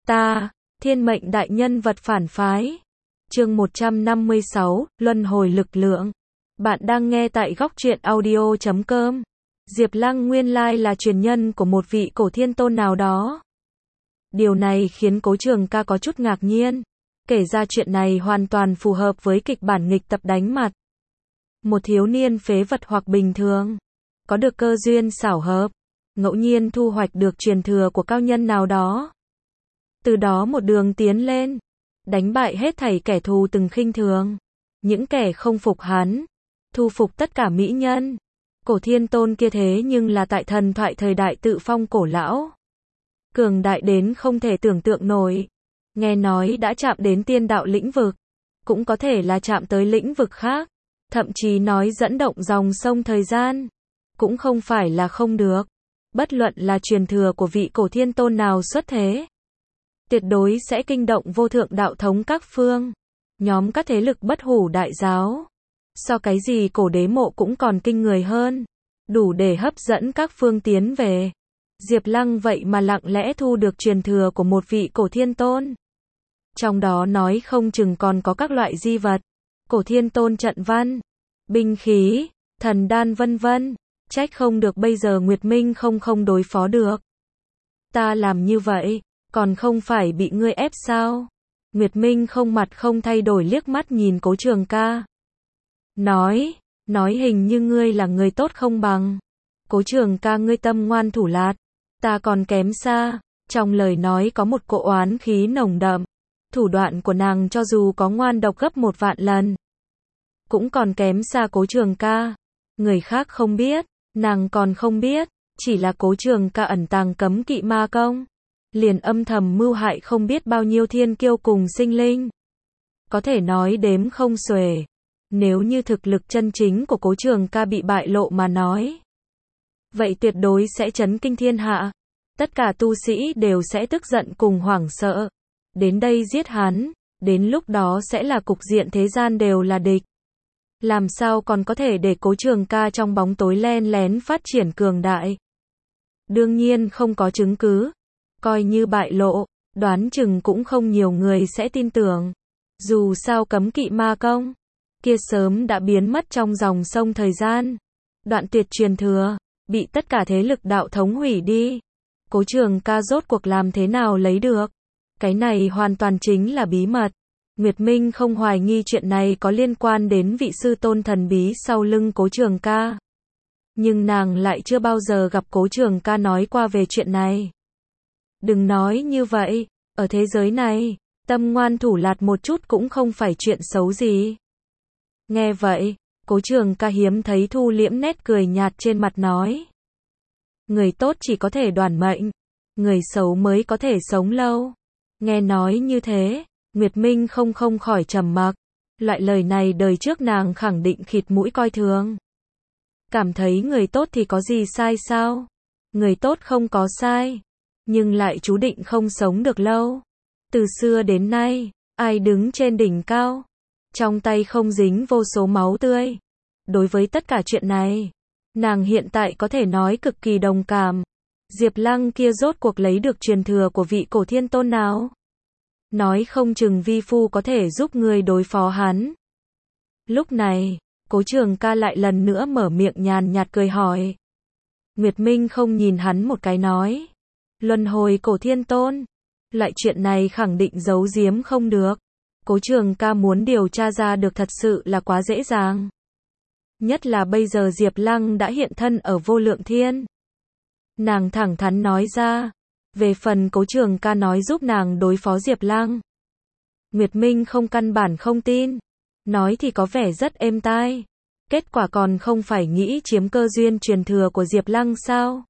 Ta, thiên mệnh đại nhân vật phản phái. Chương 156, Luân hồi lực lượng. Bạn đang nghe tại góc truyện audio.com. Diệp Lăng nguyên lai là truyền nhân của một vị cổ thiên tôn nào đó. Điều này khiến Cố Trường Ca có chút ngạc nhiên. Kể ra chuyện này hoàn toàn phù hợp với kịch bản nghịch tập đánh mặt. Một thiếu niên phế vật hoặc bình thường, có được cơ duyên xảo hợp, ngẫu nhiên thu hoạch được truyền thừa của cao nhân nào đó. Từ đó một đường tiến lên, đánh bại hết thảy kẻ thù từng khinh thường, những kẻ không phục hắn, thu phục tất cả mỹ nhân. Cổ thiên tôn kia thế nhưng là tại thần thoại thời đại tự phong cổ lão. Cường đại đến không thể tưởng tượng nổi. Nghe nói đã chạm đến tiên đạo lĩnh vực, cũng có thể là chạm tới lĩnh vực khác, thậm chí nói dẫn động dòng sông thời gian, cũng không phải là không được. Bất luận là truyền thừa của vị cổ thiên tôn nào xuất thế, tuyệt đối sẽ kinh động vô thượng đạo thống các phương, nhóm các thế lực bất hủ đại giáo. So cái gì cổ đế mộ cũng còn kinh người hơn, đủ để hấp dẫn các phương tiến về. Diệp Lăng vậy mà lặng lẽ thu được truyền thừa của một vị cổ thiên tôn. Trong đó nói không chừng còn có các loại di vật, cổ thiên tôn trận văn, binh khí, thần đan vân vân. Trách không được bây giờ Nguyệt Minh không đối phó được. Ta làm như vậy, còn không phải bị ngươi ép sao? Nguyệt Minh không mặt không thay đổi liếc mắt nhìn Cố Trường Ca. Nói hình như ngươi là người tốt không bằng. Cố Trường Ca, ngươi tâm ngoan thủ lạt, ta còn kém xa. Trong lời nói có một cỗ oán khí nồng đậm. Thủ đoạn của nàng cho dù có ngoan độc gấp 1.000.000 lần, cũng còn kém xa Cố Trường Ca. Người khác không biết, nàng còn không biết, chỉ là Cố Trường Ca ẩn tàng cấm kỵ ma công, liền âm thầm mưu hại không biết bao nhiêu thiên kiêu cùng sinh linh. Có thể nói đếm không xuể. Nếu như thực lực chân chính của Cố Trường Ca bị bại lộ mà nói, vậy tuyệt đối sẽ chấn kinh thiên hạ. Tất cả tu sĩ đều sẽ tức giận cùng hoảng sợ. Đến đây giết hắn, đến lúc đó sẽ là cục diện thế gian đều là địch. Làm sao còn có thể để Cố Trường Ca trong bóng tối len lén phát triển cường đại? Đương nhiên không có chứng cứ. Coi như bại lộ, đoán chừng cũng không nhiều người sẽ tin tưởng. Dù sao cấm kỵ ma công kia sớm đã biến mất trong dòng sông thời gian. Đoạn tuyệt truyền thừa, bị tất cả thế lực đạo thống hủy đi. Cố Trường Ca rốt cuộc làm thế nào lấy được? Cái này hoàn toàn chính là bí mật. Nguyệt Minh không hoài nghi chuyện này có liên quan đến vị sư tôn thần bí sau lưng Cố Trường Ca. Nhưng nàng lại chưa bao giờ gặp Cố Trường Ca nói qua về chuyện này. Đừng nói như vậy, ở thế giới này, tâm ngoan thủ lạt một chút cũng không phải chuyện xấu gì. Nghe vậy, Cố Trường Ca hiếm thấy thu liễm nét cười nhạt trên mặt nói. Người tốt chỉ có thể đoản mệnh, người xấu mới có thể sống lâu. Nghe nói như thế, Nguyệt Minh không khỏi trầm mặc. Loại lời này đời trước nàng khẳng định khịt mũi coi thường. Cảm thấy người tốt thì có gì sai sao? Người tốt không có sai, nhưng lại chú định không sống được lâu. Từ xưa đến nay, ai đứng trên đỉnh cao, trong tay không dính vô số máu tươi. Đối với tất cả chuyện này, nàng hiện tại có thể nói cực kỳ đồng cảm. Diệp Lăng kia rốt cuộc lấy được truyền thừa của vị cổ thiên tôn nào? Nói không chừng vi phu có thể giúp người đối phó hắn. Lúc này, Cố Trường Ca lại lần nữa mở miệng nhàn nhạt cười hỏi. Nguyệt Minh không nhìn hắn một cái nói. Luân hồi cổ thiên tôn. Loại chuyện này khẳng định giấu giếm không được. Cố Trường Ca muốn điều tra ra được thật sự là quá dễ dàng. Nhất là bây giờ Diệp Lăng đã hiện thân ở vô lượng thiên. Nàng thẳng thắn nói ra. Về phần Cố Trường Ca nói giúp nàng đối phó Diệp Lăng, Nguyệt Minh không căn bản không tin. Nói thì có vẻ rất êm tai. Kết quả còn không phải nghĩ chiếm cơ duyên truyền thừa của Diệp Lăng sao?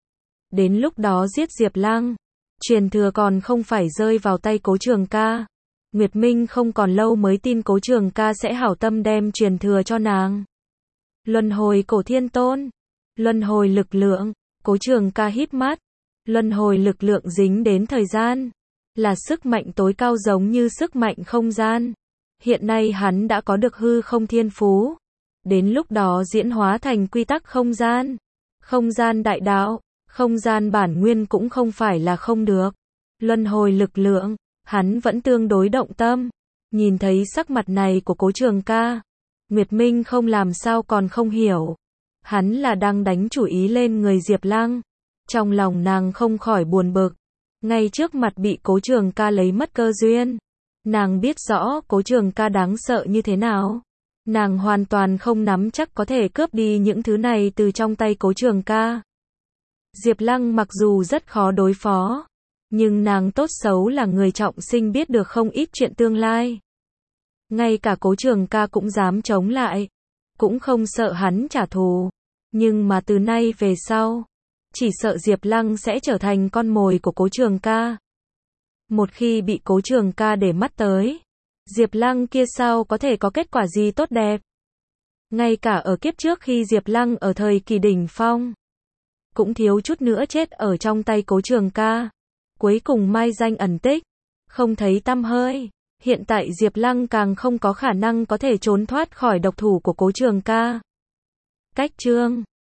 Đến lúc đó giết Diệp Lăng, truyền thừa còn không phải rơi vào tay Cố Trường Ca. Nguyệt Minh không còn lâu mới tin Cố Trường Ca sẽ hảo tâm đem truyền thừa cho nàng. Luân hồi cổ thiên tôn, luân hồi lực lượng. Cố Trường Ca híp mắt. Luân hồi lực lượng dính đến thời gian, là sức mạnh tối cao giống như sức mạnh không gian. Hiện nay hắn đã có được hư không thiên phú. Đến lúc đó diễn hóa thành quy tắc không gian đại đạo, không gian bản nguyên cũng không phải là không được. luân hồi lực lượng, hắn vẫn tương đối động tâm. Nhìn thấy sắc mặt này của Cố Trường Ca, Nguyệt Minh không làm sao còn không hiểu. Hắn là đang đánh chủ ý lên người Diệp Lăng. Trong lòng nàng không khỏi buồn bực. Ngay trước mặt bị Cố Trường Ca lấy mất cơ duyên. Nàng biết rõ Cố Trường Ca đáng sợ như thế nào. Nàng hoàn toàn không nắm chắc có thể cướp đi những thứ này từ trong tay Cố Trường Ca. Diệp Lăng mặc dù rất khó đối phó, nhưng nàng tốt xấu là người trọng sinh biết được không ít chuyện tương lai. Ngay cả Cố Trường Ca cũng dám chống lại, cũng không sợ hắn trả thù. Nhưng mà từ nay về sau, chỉ sợ Diệp Lăng sẽ trở thành con mồi của Cố Trường Ca. Một khi bị Cố Trường Ca để mắt tới, Diệp Lăng kia sao có thể có kết quả gì tốt đẹp. Ngay cả ở kiếp trước khi Diệp Lăng ở thời kỳ đỉnh phong, cũng thiếu chút nữa chết ở trong tay Cố Trường Ca. Cuối cùng mai danh ẩn tích, không thấy tăm hơi. Hiện tại Diệp Lăng càng không có khả năng có thể trốn thoát khỏi độc thủ của Cố Trường Ca. Cách chương